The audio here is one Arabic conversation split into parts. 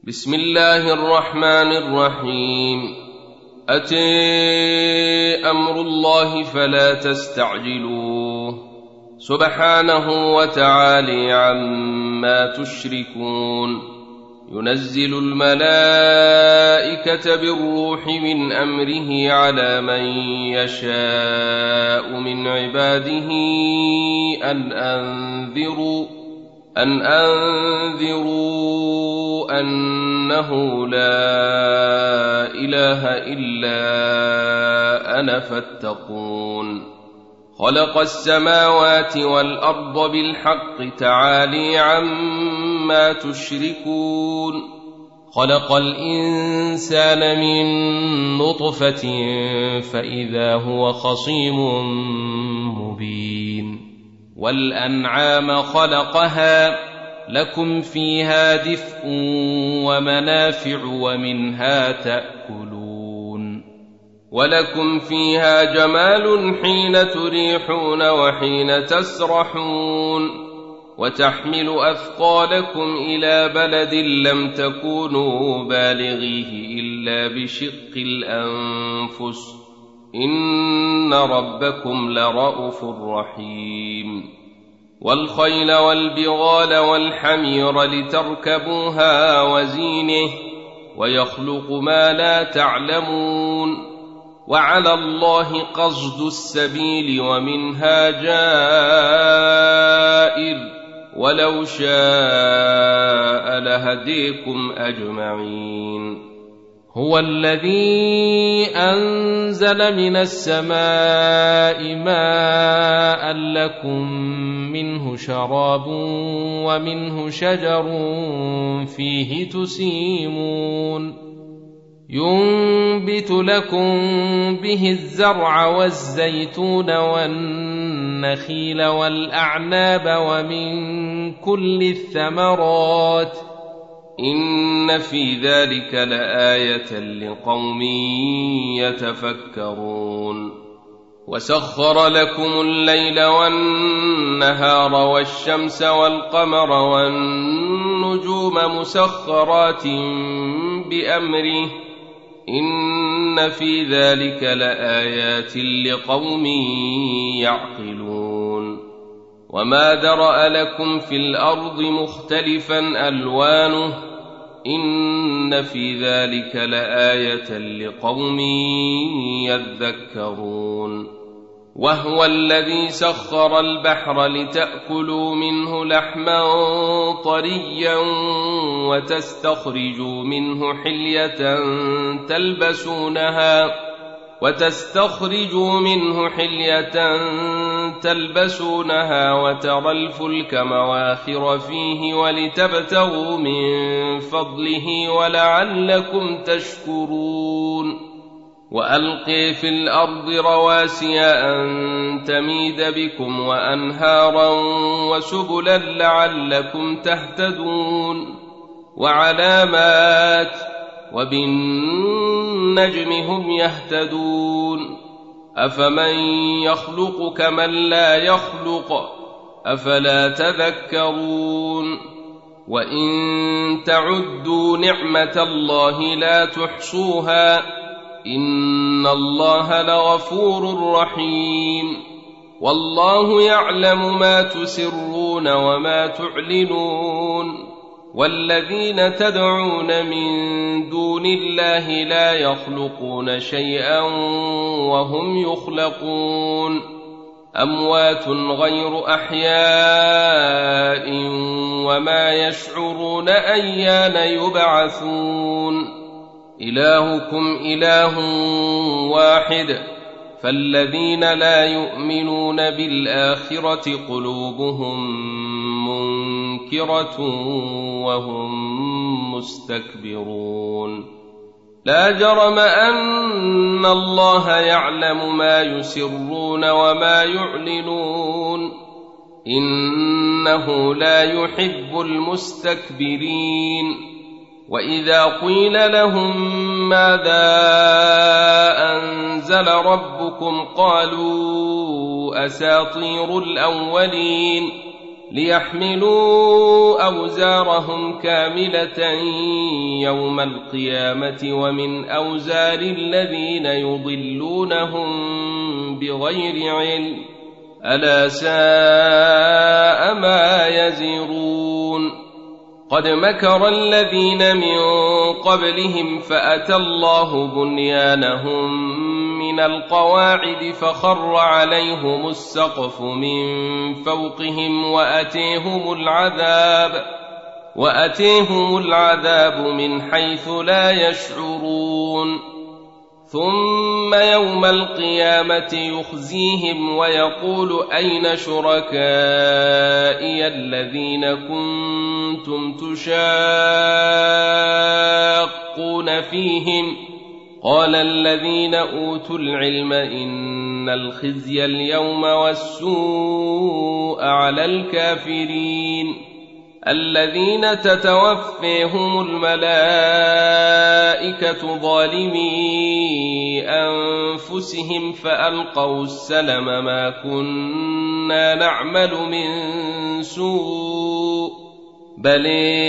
بسم الله الرحمن الرحيم. أتى أمر الله فلا تستعجلوه سبحانه وتعالى عما تشركون. ينزل الملائكة بالروح من أمره على من يشاء من عباده أن أنذروا أنه لا إله إلا أنا فاتقون. خلق السماوات والأرض بالحق تعالى عما تشركون. خلق الإنسان من نطفة فإذا هو خصيم مبين. والأنعام خلقها لكم فيها دفء ومنافع ومنها تأكلون. ولكم فيها جمال حين تريحون وحين تسرحون. وتحمل أثقالكم إلى بلد لم تكونوا بالغيه إلا بشق الأنفس إن ربكم لرءوف رحيم. والخيل والبغال والحمير لتركبوها وزينه ويخلق ما لا تعلمون. وعلى الله قصد السبيل ومنها جائر ولو شاء لهديكم أجمعين. هو الذي أنزل من السماء ماء لكم منه شراب ومنه شجر فيه تسيمون. ينبت لكم به الزرع والزيتون والنخيل والأعناب ومن كل الثمرات إن في ذلك لآية لقوم يتفكرون. وسخر لكم الليل والنهار والشمس والقمر والنجوم مسخرات بأمره إن في ذلك لآيات لقوم يعقلون. وما درأ لكم في الأرض مختلفا ألوانه إن في ذلك لآية لقوم يذكرون. وهو الذي سخر البحر لتأكلوا منه لحما طريا وتستخرجوا منه حلية تلبسونها وترى الفلك مواخر فيه ولتبتغوا من فضله ولعلكم تشكرون. وألقي في الأرض رواسي أن تميد بكم وأنهارا وسبلا لعلكم تهتدون. وعلامات وبالنجم هم يهتدون. أفمن يخلق كمن لا يخلق أفلا تذكرون. وإن تعدوا نعمة الله لا تحصوها إن الله لغفور رحيم. والله يعلم ما تسرون وما تعلنون. والذين تدعون من دون الله لا يخلقون شيئا وهم يخلقون. أموات غير أحياء وما يشعرون أيان يبعثون. إلهكم إله واحد فالذين لا يؤمنون بالآخرة قلوبهم منكرة وهم مستكبرون. لا جرم أن الله يعلم ما يسرون وما يعلنون إنه لا يحب المستكبرين. وإذا قيل لهم ماذا أنزل ربكم قالوا أساطير الأولين ليحملوا أوزارهم كاملة يوم القيامة ومن أوزار الذين يضلونهم بغير علم ألا ساء ما يزرون قد مكر الذين من قبلهم فأتى الله بنيانهم من القواعد فخر عليهم السقف من فوقهم وأتيهم العذاب من حيث لا يشعرون ثم يوم القيامة يخزيهم ويقول أين شركائي الذين كنتم تشاقون فيهم قال الذين أوتوا العلم إن الخزي اليوم والسوء على الكافرين الذين تتوفيهم الملائكة ظالمي أنفسهم فألقوا السلم ما كنا نعمل من سوء بل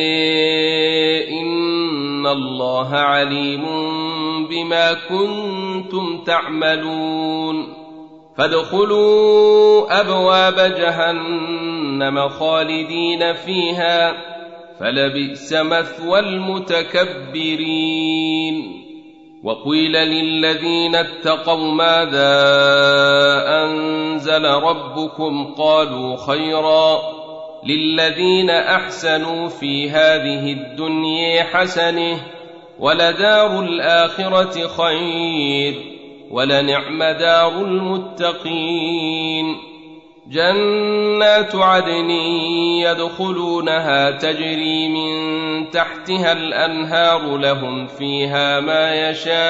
إن الله عليم بما كنتم تعملون فادخلوا أبواب جهنم خالدين فيها فلبئس مثوى المتكبرين وقيل للذين اتقوا ماذا أنزل ربكم قالوا خيرا للذين أحسنوا في هذه الدنيا حسنة ولدار الآخرة خير ولنعم دار المتقين جنات عدن يدخلونها تجري من تحتها الأنهار لهم فيها ما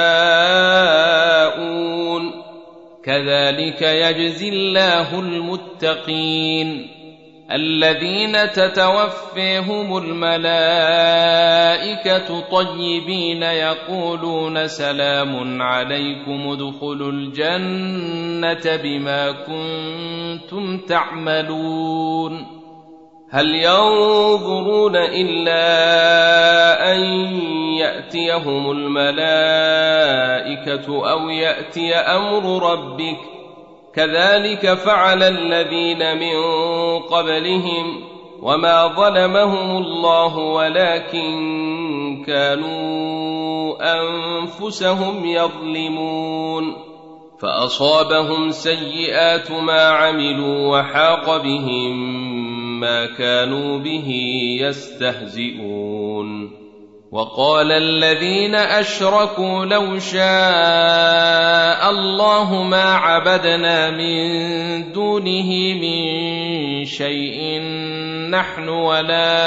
يشاءون كذلك يجزي الله المتقين الذين تتوفيهم الملائكة طيبين يقولون سلام عليكم ادخلوا الجنة بما كنتم تعملون هل ينظرون إلا أن يأتيهم الملائكة أو يأتي أمر ربك كذلك فعل الذين من قبلهم وما ظلمهم الله ولكن كانوا أنفسهم يظلمون فأصابهم سيئات ما عملوا وحاق بهم ما كانوا به يستهزئون وقال الذين أشركوا لو شاء الله ما عبدنا من دونه من شيء نحن ولا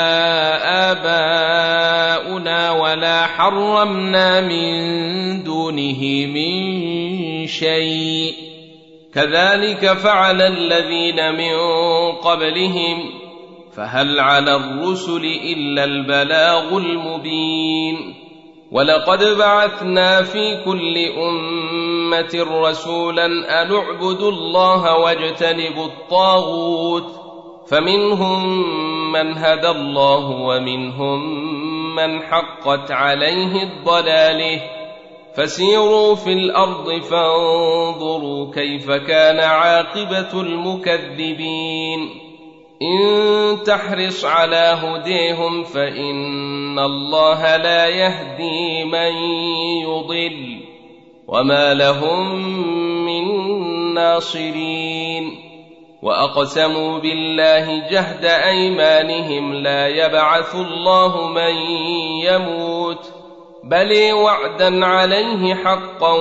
آباؤنا ولا حرمنا من دونه من شيء كذلك فعل الذين من قبلهم فهل على الرسل إلا البلاغ المبين ولقد بعثنا في كل أمة رسولا أن اعبدوا الله واجتنبوا الطاغوت فمنهم من هدى الله ومنهم من حقت عليه الضلاله فسيروا في الأرض فانظروا كيف كان عاقبة المكذبين إن تحرص على هديهم فإن الله لا يهدي من يضل وما لهم من ناصرين وأقسموا بالله جهد أيمانهم لا يبعث الله من يموت بل وعدا عليه حقا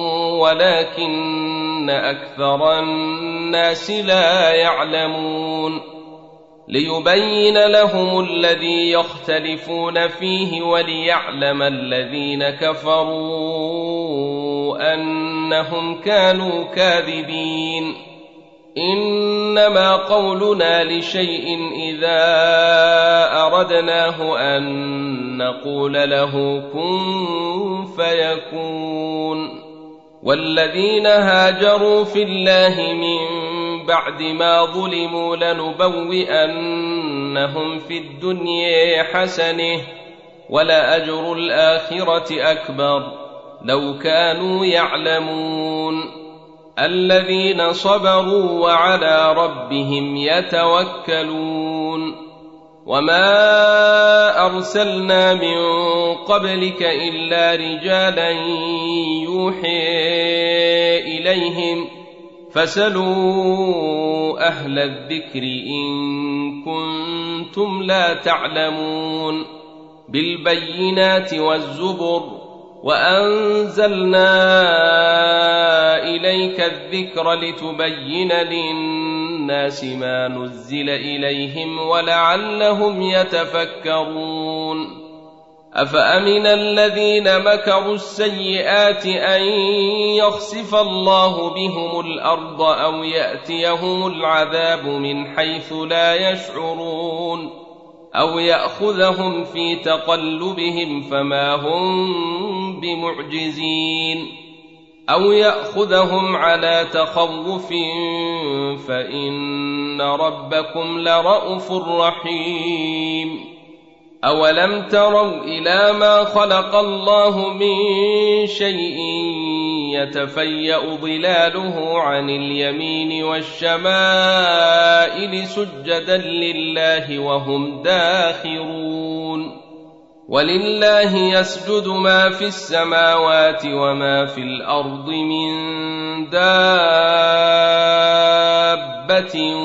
ولكن أكثر الناس لا يعلمون ليبين لهم الذي يختلفون فيه وليعلم الذين كفروا أنهم كانوا كاذبين إنما قولنا لشيء إذا أردناه أن نقول له كن فيكون والذين هاجروا في الله من بعد ما ظلموا لنبوئنهم في الدنيا حسنة ولأجر الآخرة أكبر لو كانوا يعلمون الذين صبروا وعلى ربهم يتوكلون وما أرسلنا من قبلك إلا رجالا يوحي إليهم فاسألوا أهل الذكر إن كنتم لا تعلمون بالبينات والزبر وأنزلنا إليك الذكر لتبين للناس ما نزل إليهم ولعلهم يتفكرون أفأمن الذين مكروا السيئات أن يخسف الله بهم الأرض أو يأتيهم العذاب من حيث لا يشعرون أو يأخذهم في تقلبهم فما هم بمعجزين أو يأخذهم على تخوف فإن ربكم لرءوف رحيم أولم تروا إلى ما خلق الله من شيء يتفيأ ظلاله عن اليمين والشمائل سجدا لله وهم داخرون ولله يسجد ما في السماوات وما في الأرض من دابة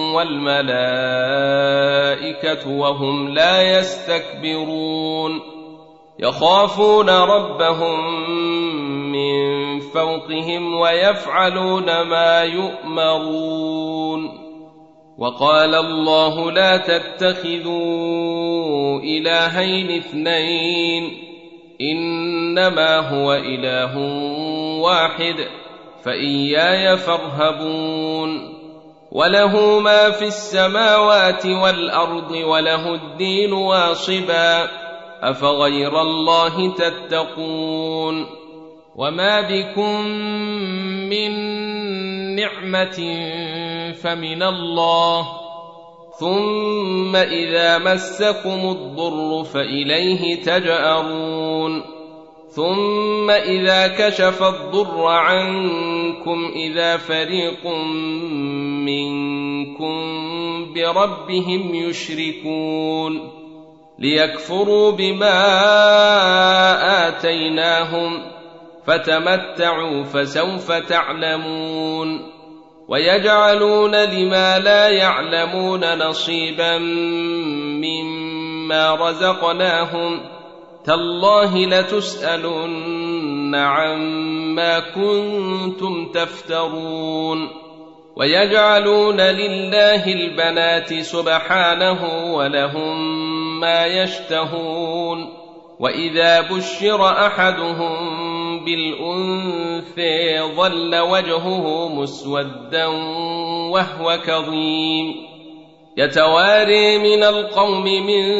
والملائكة وهم لا يستكبرون يخافون ربهم من فوقهم ويفعلون ما يؤمرون وقال الله لا تتخذوا إلهين اثنين إنما هو إله واحد فإياي فارهبون وله ما في السماوات والأرض وله الدين واصبا أفغير الله تتقون وما بكم من نعمة فمن الله ثم إذا مسكم الضر فإليه تجأرون ثم إذا كشف الضر عنكم إذا فريق منكم بربهم يشركون ليكفروا بما آتيناهم فتمتعوا فسوف تعلمون ويجعلون لما لا يعلمون نصيبا مما رزقناهم تالله لتسألن عما كنتم تفترون ويجعلون لله البنات سبحانه ولهم ما يشتهون وإذا بشر أحدهم بالأنثى ظل وجهه مسودا وهو كظيم يتواري من القوم من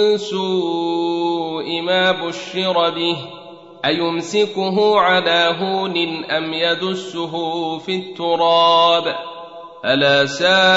سوء ما بشر به أيمسكه على هون أم يدسه في التراب ألا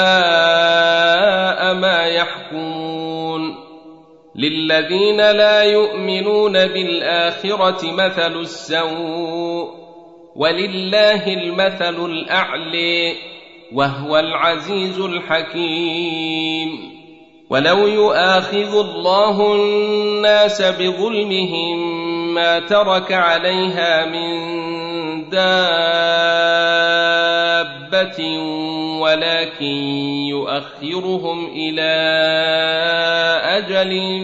ساء ما يحكمون للذين لا يؤمنون بالآخرة مثل السوء ولله المثل الأعلى وهو العزيز الحكيم ولو يؤاخذ الله الناس بظلمهم ما ترك عليها من دابة ولكن يؤخرهم إلى أجل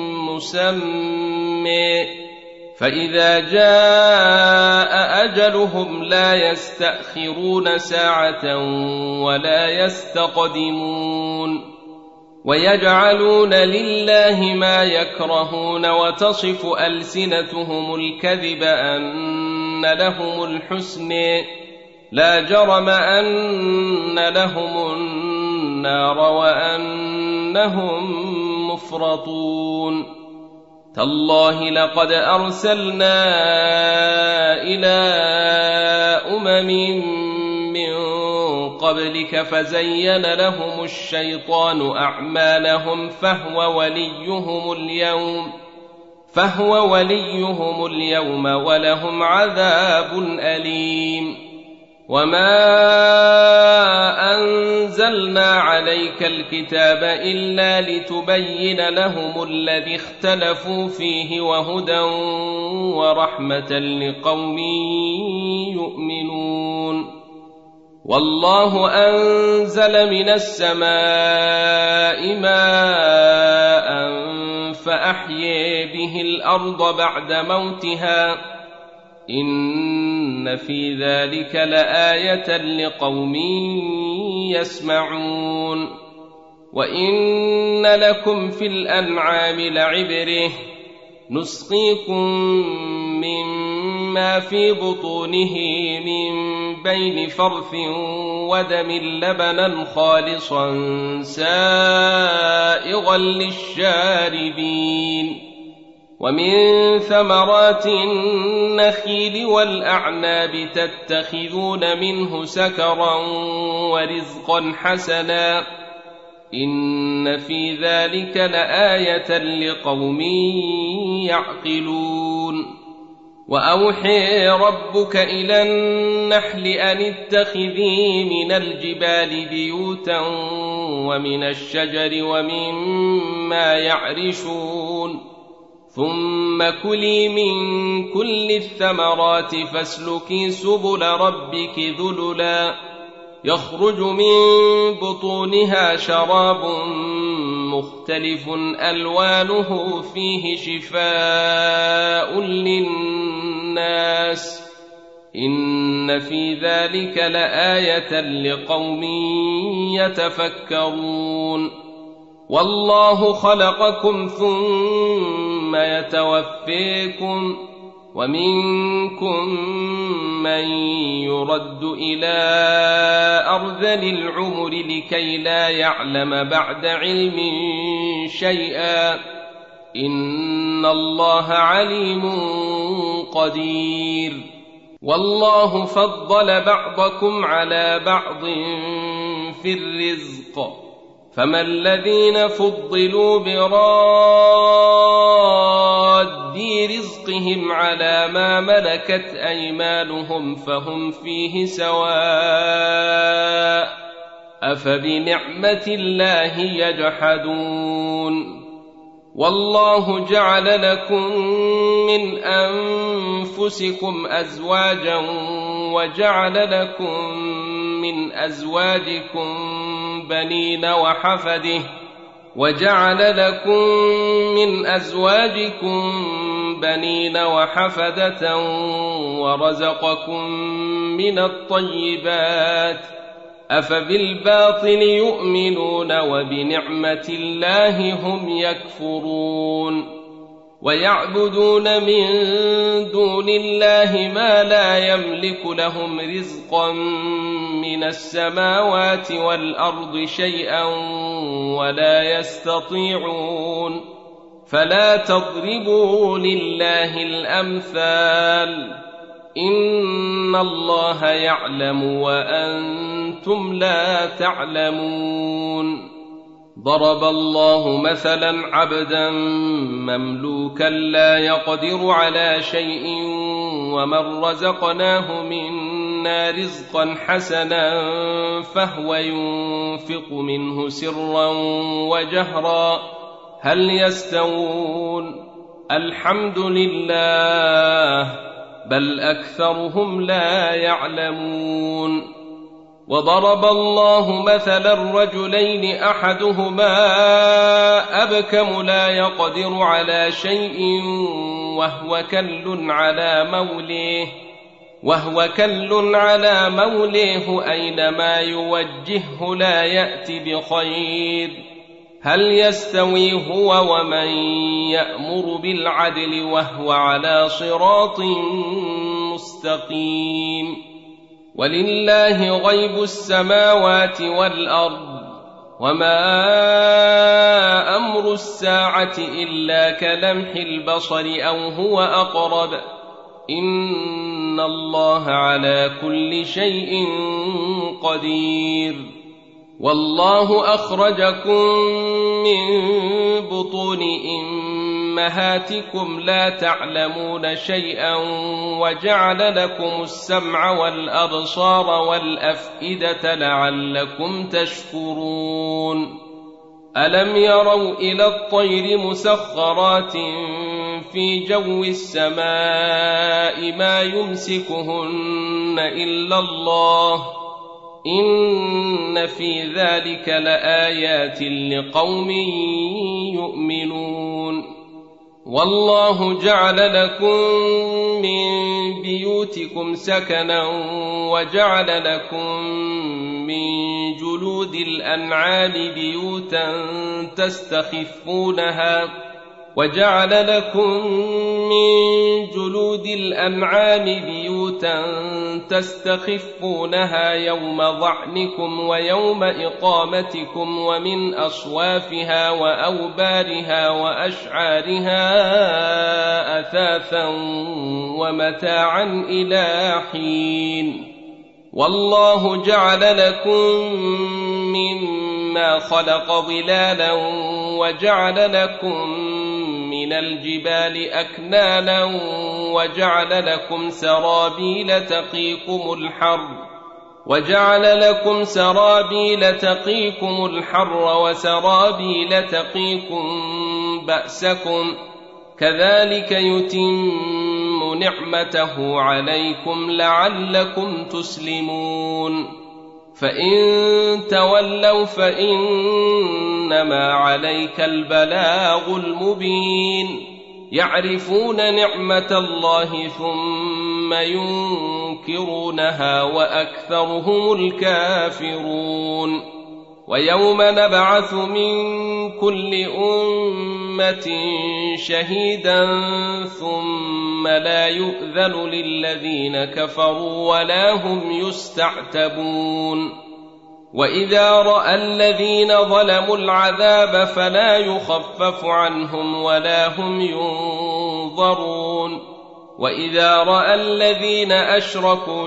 مسمى فإذا جاء أجلهم لا يستأخرون ساعة ولا يستقدمون ويجعلون لله ما يكرهون وتصف ألسنتهم الكذب أن لهم الحسنى لا جرم أن لهم النار وأنهم مفرطون تالله لقد أرسلنا إلى أمم من قبلك فزين لهم الشيطان أعمالهم فهو وليهم اليوم ولهم عذاب أليم. وما أنزلنا عليك الكتاب إلا لتبين لهم الذي اختلفوا فيه وهدى ورحمة لقوم يؤمنون. والله أنزل من السماء ماء فأحيي به الأرض بعد موتها إن في ذلك لآية لقوم يسمعون. وإن لكم في الأنعام لعبرة نسقيكم مما في بطونه من بين فرث ودم لبنا خالصا سائغا للشاربين. ومن ثمرات النخيل والأعناب تتخذون منه سكرا ورزقا حسنا إن في ذلك لآية لقوم يعقلون. وأوحي ربك إلى النحل أن اتخذي من الجبال بيوتا ومن الشجر ومما يعرشون ثم كلي من كل الثمرات فاسلكي سبل ربك ذللا يخرج من بطونها شراب مختلف ألوانه فيه شفاء للناس إن في ذلك لآية لقوم يتفكرون. والله خلقكم ثم يتوفيكم ومنكم من يرد إلى أرذل العمر لكي لا يعلم بعد علم شيئا إن الله عليم قدير. والله فضل بعضكم على بعض في الرزق فما الذين فضلوا براد رزقهم على ما ملكت أيمانهم فهم فيه سواء أفبنعمة الله يجحدون. والله جعل لكم من أنفسكم أزواجا وجعل لكم من أزواجكم بنين وحفدة ورزقكم من الطيبات أفبالباطل يؤمنون وبنعمة الله هم يكفرون. ويعبدون من دون الله ما لا يملك لهم رزقا من السماوات والأرض شيئا ولا يستطيعون فلا تضربوا لله الأمثال إن الله يعلم وأنتم لا تعلمون. ضرب الله مثلا عبدا مملوكا لا يقدر على شيء ومن رزقناه منا رزقا حسنا فهو ينفق منه سرا وجهرا هل يستوون الحمد لله بل أكثرهم لا يعلمون. وضرب الله مثلا رجلين أحدهما أبكم لا يقدر على شيء وهو كل على موليه أينما يوجهه لا يأتي بخير هل يستوي هو ومن يأمر بالعدل وهو على صراط مستقيم. ولله غيب السماوات والأرض وما أمر الساعة إلا كلمح البصر أو هو أقرب إن الله على كل شيء قدير. والله أخرجكم من بطون أمهاتكم لا تعلمون شيئا وجعل لكم السمع والأبصار والأفئدة لعلكم تشكرون. ألم يروا إلى الطير مسخرات في جو السماء ما يمسكهن إلا الله إن في ذلك لآيات لقوم يؤمنون. والله جعل لكم من بيوتكم سكنا وجعل لكم من جلود الأنعام بيوتا تستخفونها يوم ظعنكم ويوم إقامتكم ومن أصوافها وأوبارها وأشعارها أثاثا ومتاعا إلى حين. والله جعل لكم مما خلق ظلالا وجعل لكم من الجبال أكنانا وجعل لكم سرابيل تقيكم الحر وسرابيل تقيكم بأسكم كذلك يتم نعمته عليكم لعلكم تسلمون. فإن تولوا فإنما عليك البلاغ المبين. يعرفون نعمة الله ثم ينكرونها وأكثرهم الكافرون. ويوم نبعث من كل أمة شهيدا ثم لا يؤذن للذين كفروا ولا هم يستعتبون. وإذا رأى الذين ظلموا العذاب فلا يخفف عنهم ولا هم ينظرون. وإذا رأى الذين أشركوا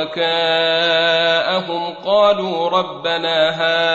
شركاءهم قالوا ربنا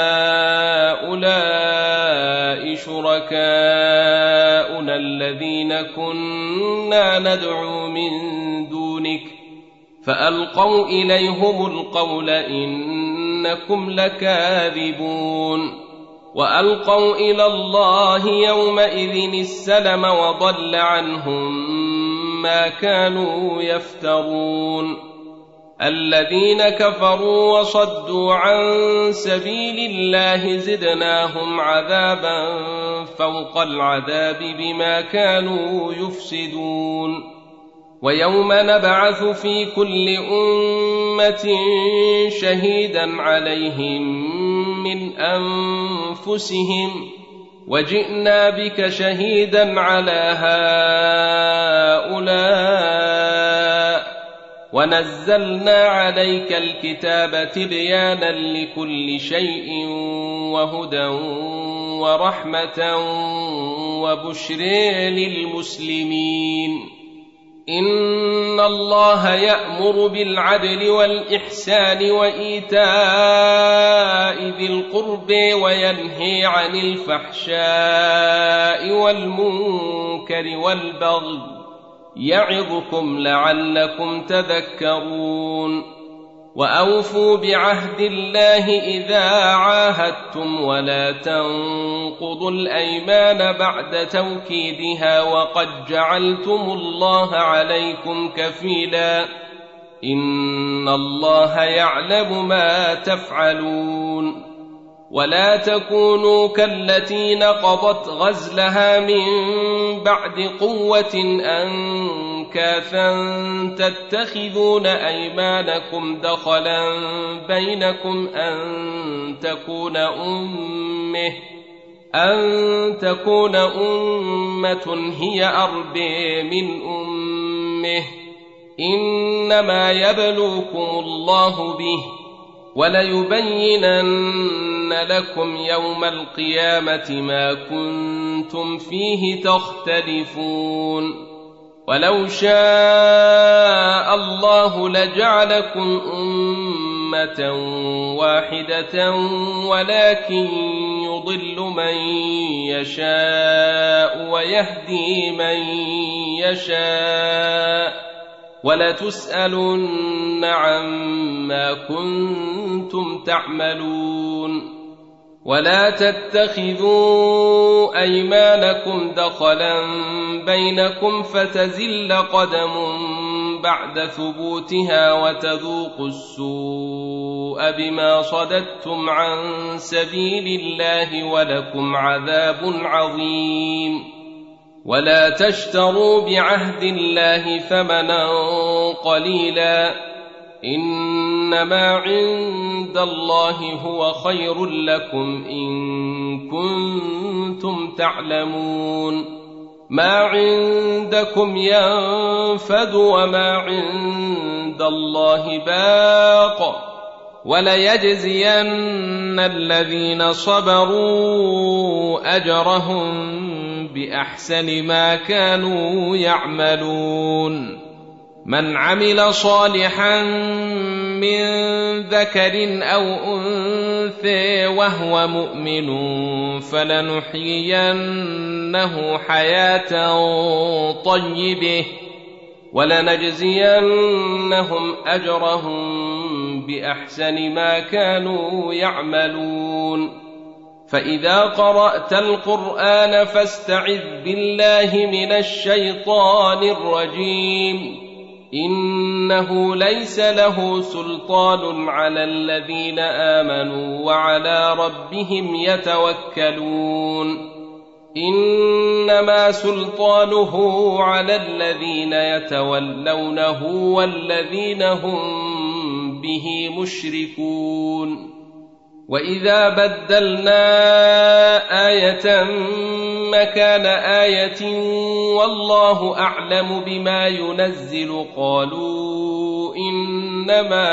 هؤلاء شركاؤنا الذين كنا ندعو من دونك فألقوا إليهم القول إنكم لكاذبون. وألقوا إلى الله يومئذ السلم وضل عنهم ما كانوا يفترون. الذين كفروا وصدوا عن سبيل الله زدناهم عذابا فوق العذاب بما كانوا يفسدون. ويوم نبعث في كل أمة شهيدا عليهم من أنفسهم وجئنا بك شهيدا على هؤلاء ونزلنا عليك الكتاب تبيانا لكل شيء وهدى ورحمة وبشر للمسلمين. إن الله يأمر بالعدل والإحسان وإيتاء ذي القرب وينهي عن الفحشاء والمنكر والبغي يعظكم لعلكم تذكرون. وأوفوا بعهد الله إذا عاهدتم ولا تنقضوا الأيمان بعد توكيدها وقد جعلتم الله عليكم كفيلا إن الله يعلم ما تفعلون. ولا تكونوا كالتي نقضت غزلها من بعد قوة أنكاثا تتخذون أيمانكم دخلا بينكم أن تكون أمة هي أربى من أمه إنما يبلوكم الله به وليبينن لكم يوم القيامة ما كنتم فيه تختلفون. ولو شاء الله لجعلكم أمة واحدة ولكن يضل من يشاء ويهدي من يشاء ولتسألن عما كنتم تعملون. ولا تتخذوا أيمانكم دخلا بينكم فتزل قدم بعد ثبوتها وتذوقوا السوء بما صددتم عن سبيل الله ولكم عذاب عظيم. ولا تشتروا بعهد الله ثمنا قليلا إنما عند الله هو خير لكم إن كنتم تعلمون. ما عندكم ينفد وما عند الله باق وليجزين الذين صبروا أجرهم بأحسن ما كانوا يعملون. من عمل صالحا من ذكر أو أنثى وهو مؤمن فلنحيينه حياة طيبة ولنجزينهم أجرهم بأحسن ما كانوا يعملون. فإذا قرأت القرآن فاستعذ بالله من الشيطان الرجيم إنه ليس له سلطان على الذين آمنوا وعلى ربهم يتوكلون. إنما سلطانه على الذين يتولونه والذين هم به مشركون. وإذا بدلنا آية مكان آية والله أعلم بما ينزل قالوا إنما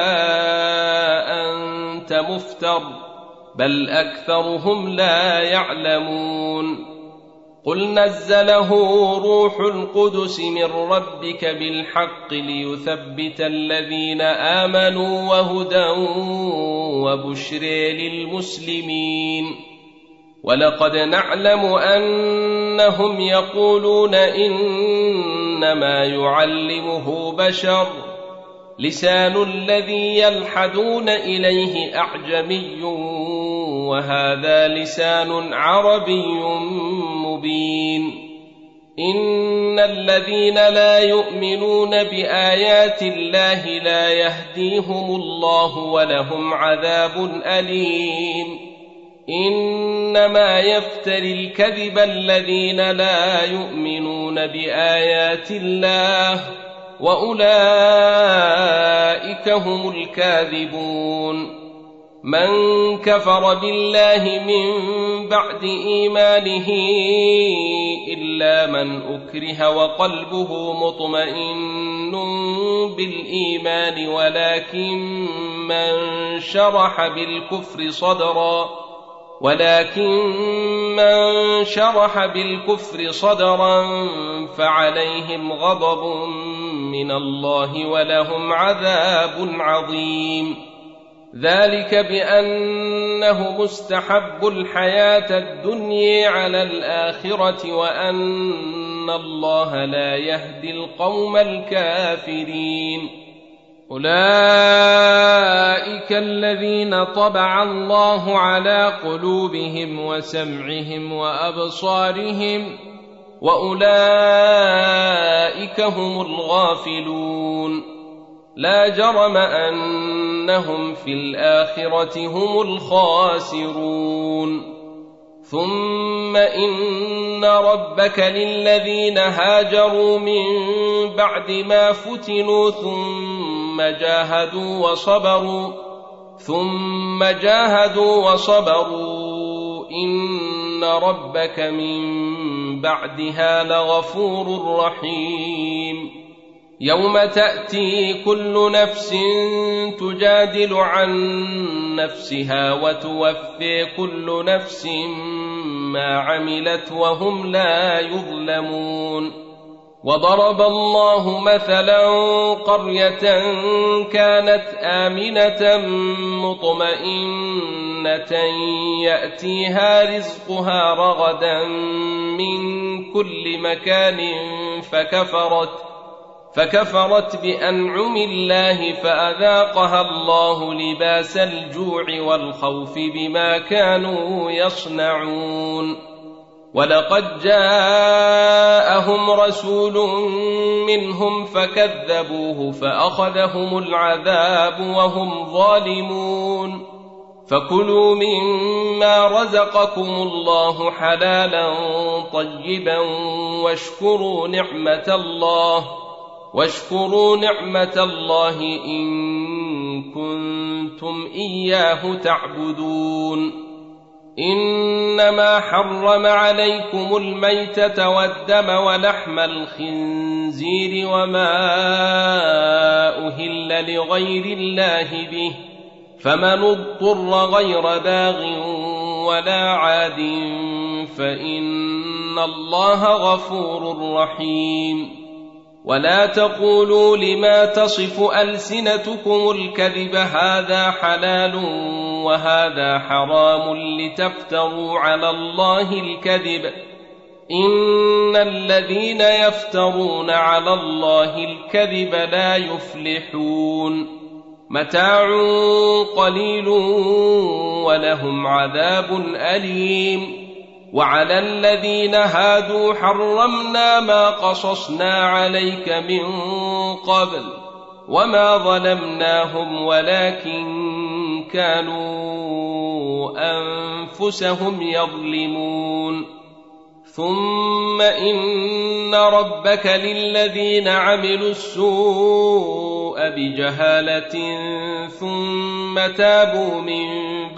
أنت مفتر بل أكثرهم لا يعلمون. قل نزله روح القدس من ربك بالحق ليثبت الذين آمنوا وهدى وبشر للمسلمين. ولقد نعلم أنهم يقولون إنما يعلمه بشر لسان الذي يلحدون إليه أعجمي وهذا لسان عربي مبين. إن الذين لا يؤمنون بآيات الله لا يهديهم الله ولهم عذاب أليم. إنما يفتري الكذب الذين لا يؤمنون بآيات الله وأولئك هم الكاذبون. من كفر بالله من بعد إيمانه إلا من أكره وقلبه مطمئن بالإيمان ولكن من شرح بالكفر صدرا فعليهم غضب من الله ولهم عذاب عظيم. ذلك بأنه مستحب الحياة الدنيا على الآخرة وأن الله لا يهدي القوم الكافرين. أولئك الذين طبع الله على قلوبهم وسمعهم وأبصارهم وأولئك هم الغافلون. لا جرم أنهم في الآخرة هم الخاسرون. ثم إن ربك للذين هاجروا من بعد ما فتنوا ثم جاهدوا وصبروا إن ربك من بعدها لغفور رحيم. يوم تأتي كل نفس تجادل عن نفسها وتوفي كل نفس ما عملت وهم لا يظلمون. وضرب الله مثلا قرية كانت آمنة مطمئنة يأتيها رزقها رغدا من كل مكان فكفرت بأنعم الله فأذاقها الله لباس الجوع والخوف بما كانوا يصنعون. ولقد جاءهم رسول منهم فكذبوه فأخذهم العذاب وهم ظالمون. فكلوا مما رزقكم الله حلالا طيبا واشكروا نعمة الله إن كنتم إياه تعبدون. إنما حرم عليكم الميتة والدم ولحم الخنزير وما أهل لغير الله به، فمن اضطر غير باغ ولا عاد فإن الله غفور رحيم. ولا تقولوا لما تصف ألسنتكم الكذب هذا حلال وهذا حرام لتفتروا على الله الكذب، إن الذين يفترون على الله الكذب لا يفلحون. متاع قليل ولهم عذاب أليم. وعلى الذين هادوا حرمنا ما قصصنا عليك من قبل وما ظلمناهم ولكن كانوا أنفسهم يظلمون. ثم إن ربك للذين عملوا السوء بجهالة ثم تابوا من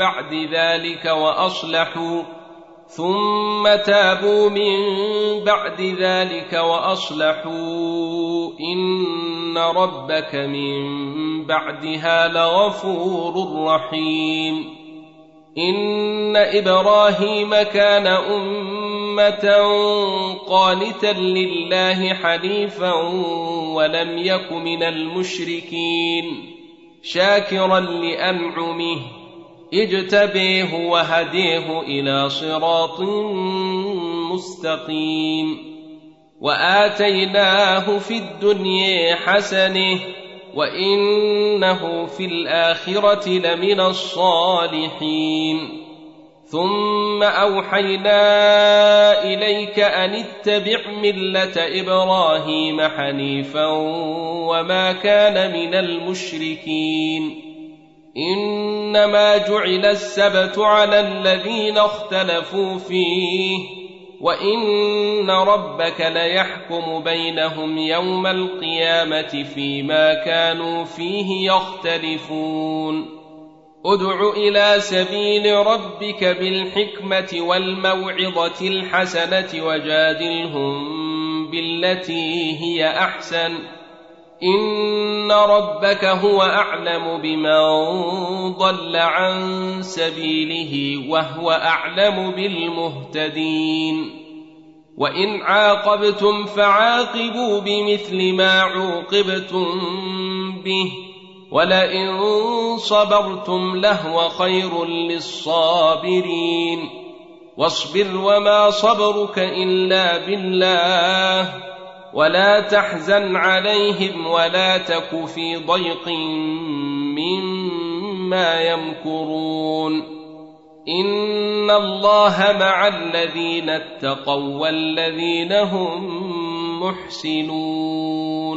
بعد ذلك وأصلحوا إن ربك من بعدها لغفور رحيم. إن إبراهيم كان أمة قانتا لله حنيفا ولم يك من المشركين، شاكرا لأنعمه اجتبيه وهديه إلى صراط مستقيم. وآتيناه في الدنيا حسنة وإنه في الآخرة لمن الصالحين. ثم أوحينا إليك أن اتبع ملة إبراهيم حنيفا وما كان من المشركين. إنما جعل السبت على الذين اختلفوا فيه وإن ربك ليحكم بينهم يوم القيامة فيما كانوا فيه يختلفون. ادع إلى سبيل ربك بالحكمة والموعظة الحسنة وجادلهم بالتي هي أحسن، إن ربك هو أعلم بمن ضل عن سبيله وهو أعلم بالمهتدين. وإن عاقبتم فعاقبوا بمثل ما عوقبتم به ولئن صبرتم لهو خير للصابرين. واصبر وما صبرك إلا بالله ولا تحزن عليهم ولا تك في ضيق مما يمكرون. إن الله مع الذين اتقوا والذين هم محسنون.